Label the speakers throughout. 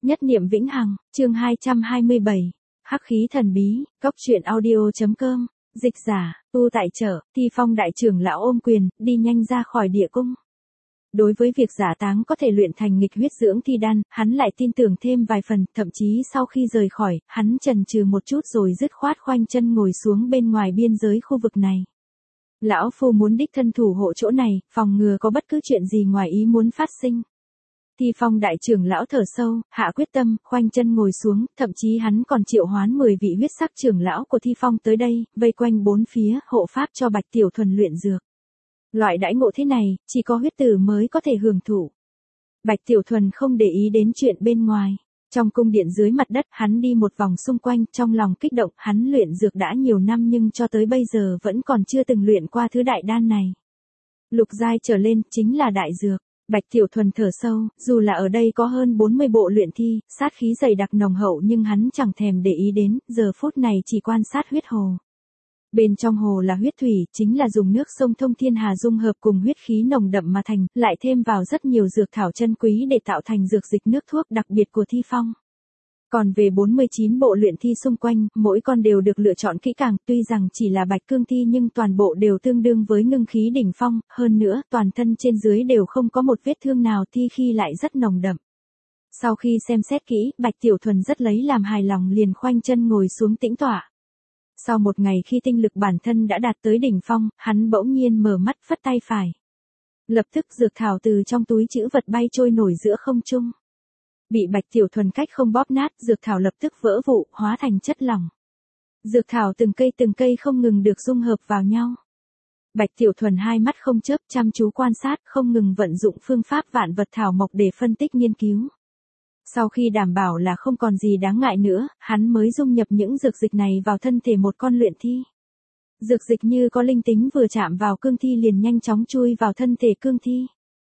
Speaker 1: Nhất niệm vĩnh hằng, chương 227. Hắc khí thần bí, cốc truyện audio.com, dịch giả, tu tại chợ, Thi Phong đại trưởng lão ôm quyền, đi nhanh ra khỏi địa cung. Đối với việc giả táng có thể luyện thành nghịch huyết dưỡng thi đan, hắn lại tin tưởng thêm vài phần, thậm chí sau khi rời khỏi, hắn chần chừ một chút rồi dứt khoát khoanh chân ngồi xuống bên ngoài biên giới khu vực này. Lão phu muốn đích thân thủ hộ chỗ này, phòng ngừa có bất cứ chuyện gì ngoài ý muốn phát sinh. Thi Phong đại trưởng lão thở sâu, hạ quyết tâm, khoanh chân ngồi xuống, thậm chí hắn còn triệu hoán 10 vị huyết sắc trưởng lão của Thi Phong tới đây, vây quanh bốn phía, hộ pháp cho Bạch Tiểu Thuần luyện dược. Loại đãi ngộ thế này, chỉ có huyết tử mới có thể hưởng thụ. Bạch Tiểu Thuần không để ý đến chuyện bên ngoài. Trong cung điện dưới mặt đất, hắn đi một vòng xung quanh, trong lòng kích động, hắn luyện dược đã nhiều năm nhưng cho tới bây giờ vẫn còn chưa từng luyện qua thứ đại đan này. Lục giai trở lên, chính là đại dược. Bạch Tiểu Thuần thở sâu, dù là ở đây có hơn 40 bộ luyện thi, sát khí dày đặc nồng hậu nhưng hắn chẳng thèm để ý đến, giờ phút này chỉ quan sát huyết hồ. Bên trong hồ là huyết thủy, chính là dùng nước sông Thông Thiên Hà dung hợp cùng huyết khí nồng đậm mà thành, lại thêm vào rất nhiều dược thảo chân quý để tạo thành dược dịch nước thuốc đặc biệt của Thi Phong. Còn về 49 bộ luyện thi xung quanh, mỗi con đều được lựa chọn kỹ càng, tuy rằng chỉ là bạch cương thi nhưng toàn bộ đều tương đương với ngưng khí đỉnh phong, hơn nữa, toàn thân trên dưới đều không có một vết thương nào, thi khi lại rất nồng đậm. Sau khi xem xét kỹ, Bạch Tiểu Thuần rất lấy làm hài lòng, liền khoanh chân ngồi xuống tĩnh tọa. Sau một ngày khi tinh lực bản thân đã đạt tới đỉnh phong, hắn bỗng nhiên mở mắt, phất tay phải. Lập tức dược thảo từ trong túi trữ vật bay trôi nổi giữa không trung. Bị Bạch Tiểu Thuần cách không bóp nát, dược thảo lập tức vỡ vụn, hóa thành chất lỏng. Dược thảo từng cây không ngừng được dung hợp vào nhau. Bạch Tiểu Thuần hai mắt không chớp, chăm chú quan sát, không ngừng vận dụng phương pháp vạn vật thảo mộc để phân tích nghiên cứu. Sau khi đảm bảo là không còn gì đáng ngại nữa, hắn mới dung nhập những dược dịch này vào thân thể một con luyện thi. Dược dịch như có linh tính, vừa chạm vào cương thi liền nhanh chóng chui vào thân thể cương thi.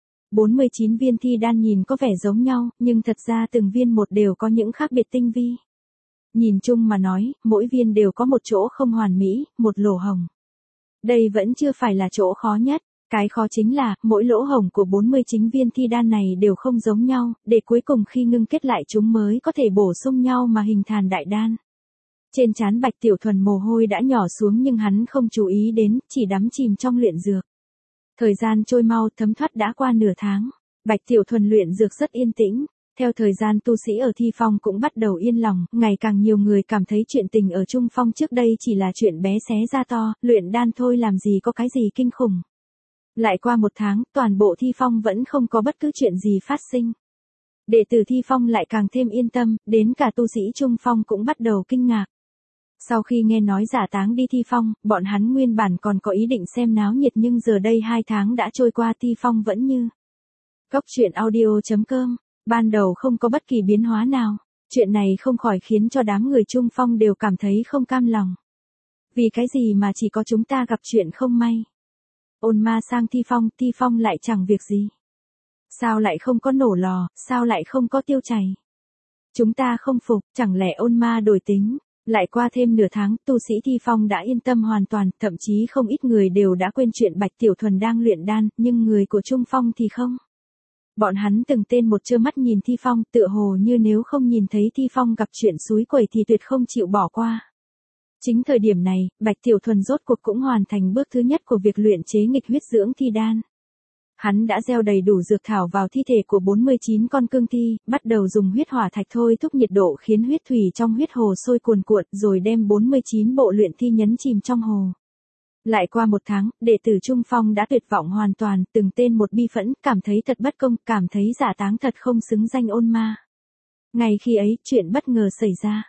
Speaker 1: 49 viên thi đan nhìn có vẻ giống nhau, nhưng thật ra từng viên một đều có những khác biệt tinh vi. Nhìn chung mà nói, mỗi viên đều có một chỗ không hoàn mỹ, một lỗ hổng. Đây vẫn chưa phải là chỗ khó nhất. Cái khó chính là, mỗi lỗ hổng của 49 viên thi đan này đều không giống nhau, để cuối cùng khi ngưng kết lại chúng mới có thể bổ sung nhau mà hình thành đại đan. Trên trán Bạch Tiểu Thuần mồ hôi đã nhỏ xuống nhưng hắn không chú ý đến, chỉ đắm chìm trong luyện dược. Thời gian trôi mau, thấm thoát đã qua nửa tháng. Bạch Tiểu Thuần luyện dược rất yên tĩnh. Theo thời gian, tu sĩ ở Thi Phong cũng bắt đầu yên lòng, ngày càng nhiều người cảm thấy chuyện tình ở Trung Phong trước đây chỉ là chuyện bé xé ra to, luyện đan thôi làm gì có cái gì kinh khủng. Lại qua một tháng, toàn bộ Thi Phong vẫn không có bất cứ chuyện gì phát sinh. Đệ tử Thi Phong lại càng thêm yên tâm, đến cả tu sĩ Trung Phong cũng bắt đầu kinh ngạc. Sau khi nghe nói giả táng đi Thi Phong, bọn hắn nguyên bản còn có ý định xem náo nhiệt nhưng giờ đây 2 tháng đã trôi qua, Thi Phong vẫn như cốc truyện audio.com, ban đầu không có bất kỳ biến hóa nào. Chuyện này không khỏi khiến cho đám người Trung Phong đều cảm thấy không cam lòng. Vì cái gì mà chỉ có chúng ta gặp chuyện không may? Ôn ma sang Thi Phong lại chẳng việc gì. Sao lại không có nổ lò, sao lại không có tiêu chảy? Chúng ta không phục, chẳng lẽ ôn ma đổi tính? Lại qua thêm nửa tháng, tu sĩ Thi Phong đã yên tâm hoàn toàn, thậm chí không ít người đều đã quên chuyện Bạch Tiểu Thuần đang luyện đan, nhưng người của Trung Phong thì không. Bọn hắn từng tên một trơ mắt nhìn Thi Phong, tựa hồ như nếu không nhìn thấy Thi Phong gặp chuyện xúi quẩy thì tuyệt không chịu bỏ qua. Chính thời điểm này, Bạch Tiểu Thuần rốt cuộc cũng hoàn thành bước thứ nhất của việc luyện chế nghịch huyết dưỡng thi đan. Hắn đã gieo đầy đủ dược thảo vào thi thể của 49 con cương thi, bắt đầu dùng huyết hỏa thạch thôi thúc nhiệt độ khiến huyết thủy trong huyết hồ sôi cuồn cuộn, rồi đem 49 bộ luyện thi nhấn chìm trong hồ. Lại qua một tháng, đệ tử Trung Phong đã tuyệt vọng hoàn toàn, từng tên một bi phẫn, cảm thấy thật bất công, cảm thấy giả táng thật không xứng danh ôn ma. Ngay khi ấy, chuyện bất ngờ xảy ra.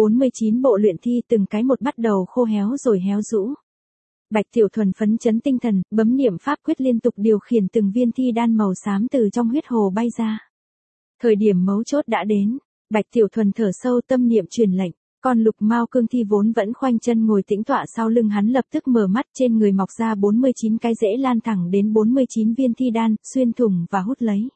Speaker 1: 49 bộ luyện thi từng cái một bắt đầu khô héo rồi héo rũ. Bạch Tiểu Thuần phấn chấn tinh thần, bấm niệm pháp quyết liên tục điều khiển từng viên thi đan màu xám từ trong huyết hồ bay ra. Thời điểm mấu chốt đã đến, Bạch Tiểu Thuần thở sâu, tâm niệm truyền lệnh, con lục mao cương thi vốn vẫn khoanh chân ngồi tĩnh tọa sau lưng hắn lập tức mở mắt, trên người mọc ra 49 cái rễ lan thẳng đến 49 viên thi đan, xuyên thủng và hút lấy.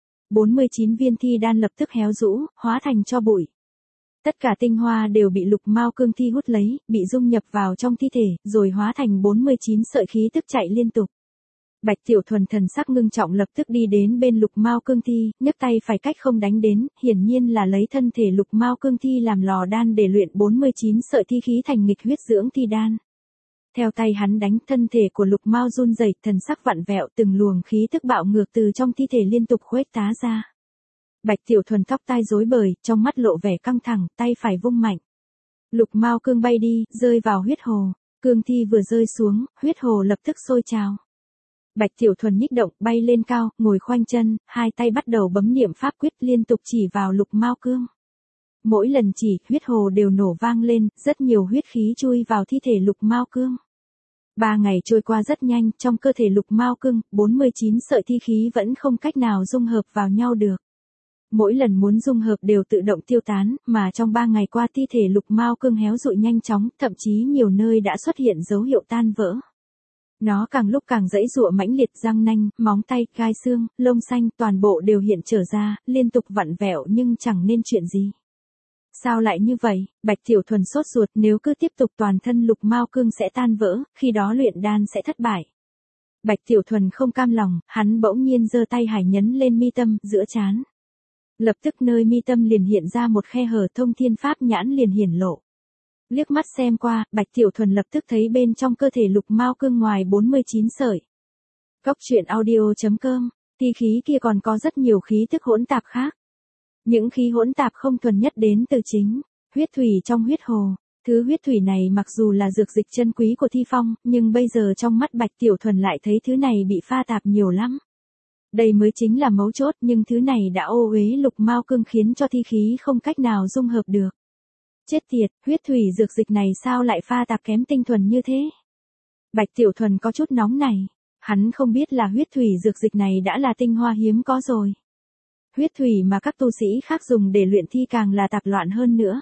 Speaker 1: 49 viên thi đan lập tức héo rũ, hóa thành tro bụi. Tất cả tinh hoa đều bị lục mao cương thi hút lấy, bị dung nhập vào trong thi thể, rồi hóa thành 49 sợi khí tức chạy liên tục. Bạch Tiểu Thuần thần sắc ngưng trọng lập tức đi đến bên Lục Mao Cương Thi, nhấc tay phải cách không đánh đến, hiển nhiên là lấy thân thể Lục Mao Cương Thi làm lò đan để luyện 49 sợi thi khí thành nghịch huyết dưỡng thi đan. Theo tay hắn đánh, thân thể của Lục Mao run rẩy, thần sắc vặn vẹo, từng luồng khí tức bạo ngược từ trong thi thể liên tục khuếch tá ra. Bạch Tiểu Thuần tóc tai rối bời, trong mắt lộ vẻ căng thẳng, tay phải vung mạnh. Lục Mao Cương bay đi, rơi vào huyết hồ. Cương thi vừa rơi xuống, huyết hồ lập tức sôi trào. Bạch Tiểu Thuần nhích động, bay lên cao, ngồi khoanh chân, hai tay bắt đầu bấm niệm pháp quyết liên tục chỉ vào Lục Mao Cương. Mỗi lần chỉ, huyết hồ đều nổ vang lên, rất nhiều huyết khí chui vào thi thể Lục Mao Cương. 3 ngày trôi qua rất nhanh, trong cơ thể Lục Mao Cương, 49 sợi thi khí vẫn không cách nào dung hợp vào nhau được. Mỗi lần muốn dung hợp đều tự động tiêu tán, mà trong 3 ngày qua thi thể Lục Mao Cương héo rụi nhanh chóng, thậm chí nhiều nơi đã xuất hiện dấu hiệu tan vỡ. Nó càng lúc càng giãy giụa mãnh liệt, răng nanh, móng tay, gai xương, lông xanh, toàn bộ đều hiện trở ra, liên tục vặn vẹo nhưng chẳng nên chuyện gì. Sao lại như vậy? Bạch Tiểu Thuần sốt ruột, nếu cứ tiếp tục toàn thân Lục Mao Cương sẽ tan vỡ, khi đó luyện đan sẽ thất bại. Bạch Tiểu Thuần không cam lòng, hắn bỗng nhiên giơ tay hải nhấn lên mi tâm, giữa trán. Lập tức nơi mi tâm liền hiện ra một khe hở, thông thiên pháp nhãn liền hiển lộ. Liếc mắt xem qua, Bạch Tiểu Thuần lập tức thấy bên trong cơ thể Lục Mao Cương ngoài 49 sợi. Cốc truyện audio.com, thi khí kia còn có rất nhiều khí tức hỗn tạp khác. Những khí hỗn tạp không thuần nhất đến từ chính huyết thủy trong huyết hồ. Thứ huyết thủy này mặc dù là dược dịch chân quý của Thi Phong, nhưng bây giờ trong mắt Bạch Tiểu Thuần lại thấy thứ này bị pha tạp nhiều lắm. Đây mới chính là mấu chốt, nhưng thứ này đã ô uế Lục Mao Cương khiến cho thi khí không cách nào dung hợp được. Chết tiệt, huyết thủy dược dịch này sao lại pha tạp kém tinh thuần như thế? Bạch Tiểu Thuần có chút nóng này. Hắn không biết là huyết thủy dược dịch này đã là tinh hoa hiếm có rồi. Huyết thủy mà các tu sĩ khác dùng để luyện thi càng là tạp loạn hơn nữa.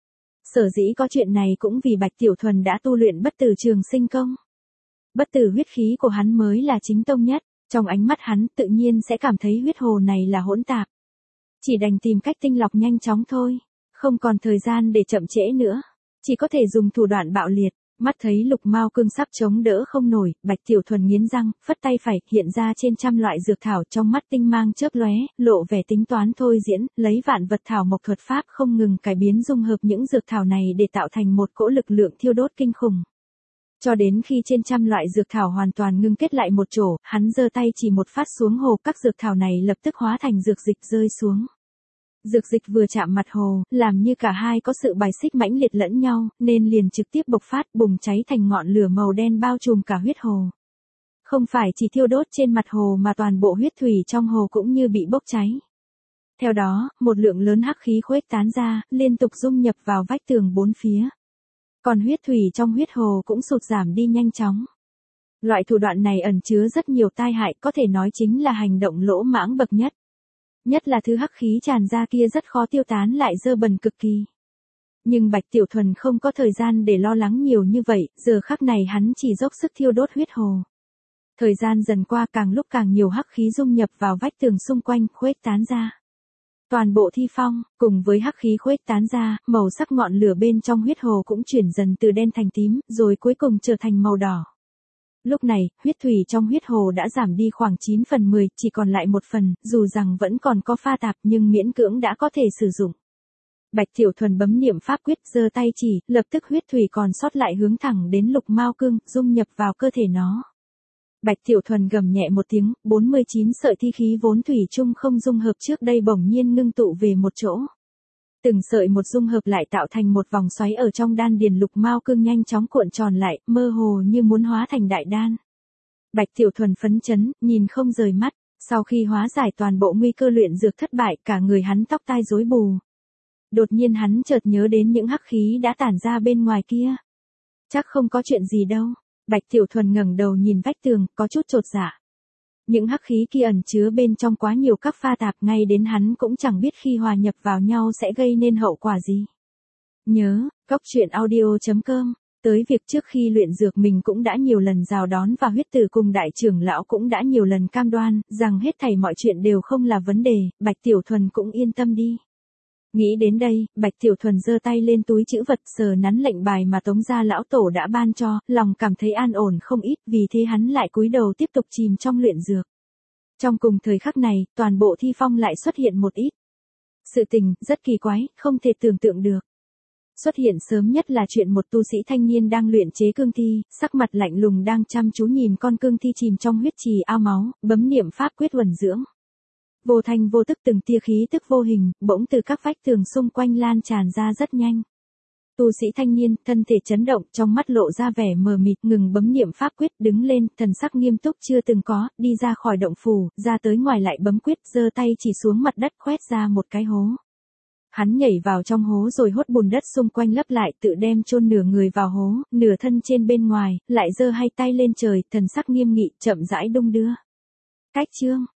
Speaker 1: Sở dĩ có chuyện này cũng vì Bạch Tiểu Thuần đã tu luyện bất tử trường sinh công. Bất tử huyết khí của hắn mới là chính tông nhất, trong ánh mắt hắn tự nhiên sẽ cảm thấy huyết hồ này là hỗn tạp. Chỉ đành tìm cách tinh lọc nhanh chóng thôi, không còn thời gian để chậm trễ nữa, chỉ có thể dùng thủ đoạn bạo liệt. Mắt thấy Lục Mao Cương sắp chống đỡ không nổi, Bạch Tiểu Thuần nghiến răng, phất tay phải, hiện ra trên trăm loại dược thảo, trong mắt tinh mang chớp lóe, lộ vẻ tính toán thôi diễn, lấy vạn vật thảo mộc thuật pháp không ngừng cải biến dung hợp những dược thảo này để tạo thành một cỗ lực lượng thiêu đốt kinh khủng. Cho đến khi trên trăm loại dược thảo hoàn toàn ngưng kết lại một chỗ, hắn giơ tay chỉ một phát xuống hồ, các dược thảo này lập tức hóa thành dược dịch rơi xuống. Dược dịch vừa chạm mặt hồ, làm như cả hai có sự bài xích mãnh liệt lẫn nhau, nên liền trực tiếp bộc phát, bùng cháy thành ngọn lửa màu đen bao trùm cả huyết hồ. Không phải chỉ thiêu đốt trên mặt hồ mà toàn bộ huyết thủy trong hồ cũng như bị bốc cháy. Theo đó, một lượng lớn hắc khí khuếch tán ra, liên tục dung nhập vào vách tường bốn phía. Còn huyết thủy trong huyết hồ cũng sụt giảm đi nhanh chóng. Loại thủ đoạn này ẩn chứa rất nhiều tai hại, có thể nói chính là hành động lỗ mãng bậc nhất. Nhất là thứ hắc khí tràn ra kia rất khó tiêu tán lại dơ bẩn cực kỳ. Nhưng Bạch Tiểu Thuần không có thời gian để lo lắng nhiều như vậy, giờ khắc này hắn chỉ dốc sức thiêu đốt huyết hồ. Thời gian dần qua càng lúc càng nhiều hắc khí dung nhập vào vách tường xung quanh, khuếch tán ra. Toàn bộ Thi Phong, cùng với hắc khí khuếch tán ra, màu sắc ngọn lửa bên trong huyết hồ cũng chuyển dần từ đen thành tím, rồi cuối cùng trở thành màu đỏ. Lúc này, huyết thủy trong huyết hồ đã giảm đi khoảng 9/10, chỉ còn lại 1 phần, dù rằng vẫn còn có pha tạp nhưng miễn cưỡng đã có thể sử dụng. Bạch Tiểu Thuần bấm niệm pháp quyết, giơ tay chỉ, lập tức huyết thủy còn sót lại hướng thẳng đến Lục Mao Cương, dung nhập vào cơ thể nó. Bạch Tiểu Thuần gầm nhẹ một tiếng, 49 sợi thi khí vốn thủy chung không dung hợp trước đây bỗng nhiên ngưng tụ về một chỗ. Từng sợi một dung hợp lại tạo thành một vòng xoáy ở trong đan điền Lục Mao Cương nhanh chóng cuộn tròn lại, mơ hồ như muốn hóa thành đại đan. Bạch Tiểu Thuần phấn chấn, nhìn không rời mắt, sau khi hóa giải toàn bộ nguy cơ luyện dược thất bại, cả người hắn tóc tai rối bù. Đột nhiên hắn chợt nhớ đến những hắc khí đã tản ra bên ngoài kia. Chắc không có chuyện gì đâu. Bạch Tiểu Thuần ngẩng đầu nhìn vách tường, có chút chột dạ. Những hắc khí kia ẩn chứa bên trong quá nhiều các pha tạp, ngay đến hắn cũng chẳng biết khi hòa nhập vào nhau sẽ gây nên hậu quả gì. Nhớ, cốc truyện audio.com, tới việc trước khi luyện dược mình cũng đã nhiều lần rào đón và huyết tử cùng đại trưởng lão cũng đã nhiều lần cam đoan, rằng hết thảy mọi chuyện đều không là vấn đề, Bạch Tiểu Thuần cũng yên tâm đi. Nghĩ đến đây, Bạch Tiểu Thuần giơ tay lên túi trữ vật sờ nắn lệnh bài mà Tống gia lão tổ đã ban cho, lòng cảm thấy an ổn không ít, vì thế hắn lại cúi đầu tiếp tục chìm trong luyện dược. Trong cùng thời khắc này, toàn bộ thi phong lại xuất hiện một ít sự tình rất kỳ quái, không thể tưởng tượng được. Xuất hiện sớm nhất là chuyện một tu sĩ thanh niên đang luyện chế cương thi, sắc mặt lạnh lùng đang chăm chú nhìn con cương thi chìm trong huyết trì ao máu, bấm niệm pháp quyết uẩn dưỡng. Vô thanh vô tức từng tia khí tức vô hình, bỗng từ các vách tường xung quanh lan tràn ra rất nhanh. Tu sĩ thanh niên, thân thể chấn động, trong mắt lộ ra vẻ mờ mịt, ngừng bấm niệm pháp quyết, đứng lên, thần sắc nghiêm túc chưa từng có, đi ra khỏi động phủ, ra tới ngoài lại bấm quyết, giơ tay chỉ xuống mặt đất khoét ra một cái hố. Hắn nhảy vào trong hố rồi hốt bùn đất xung quanh lấp lại, tự đem chôn nửa người vào hố, nửa thân trên bên ngoài, lại giơ hai tay lên trời, thần sắc nghiêm nghị, chậm rãi đung đưa. Cách chương